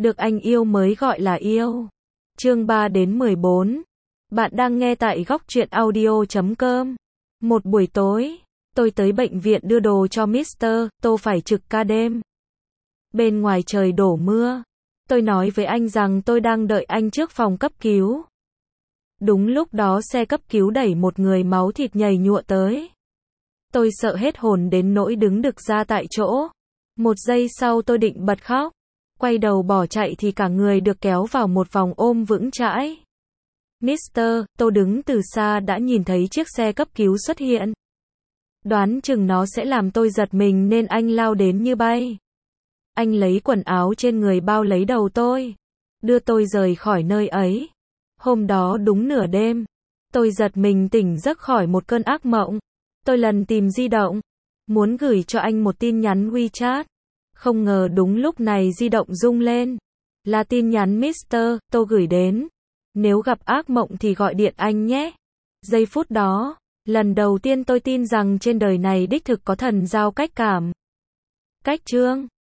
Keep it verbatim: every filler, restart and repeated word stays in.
Được anh yêu mới gọi là yêu. Chương ba đến mười bốn. Bạn đang nghe tại góc truyện audio chấm com. Một buổi tối, tôi tới bệnh viện đưa đồ cho mít tơ, tôi phải trực ca đêm. Bên ngoài trời đổ mưa. Tôi nói với anh rằng tôi đang đợi anh trước phòng cấp cứu. Đúng lúc đó xe cấp cứu đẩy một người máu thịt nhầy nhụa tới. Tôi sợ hết hồn đến nỗi đứng đực ra tại chỗ. Một giây sau tôi định bật khóc. Quay đầu bỏ chạy thì cả người được kéo vào một vòng ôm vững chãi. Mister, tôi đứng từ xa đã nhìn thấy chiếc xe cấp cứu xuất hiện. Đoán chừng nó sẽ làm tôi giật mình nên anh lao đến như bay. Anh lấy quần áo trên người bao lấy đầu tôi, đưa tôi rời khỏi nơi ấy. Hôm đó đúng nửa đêm, tôi giật mình tỉnh giấc khỏi một cơn ác mộng. Tôi lần tìm di động, muốn gửi cho anh một tin nhắn WeChat. Không ngờ đúng lúc này di động rung lên. Là tin nhắn Mister, tôi gửi đến. Nếu gặp ác mộng thì gọi điện anh nhé. Giây phút đó, lần đầu tiên tôi tin rằng trên đời này đích thực có thần giao cách cảm. Cách chương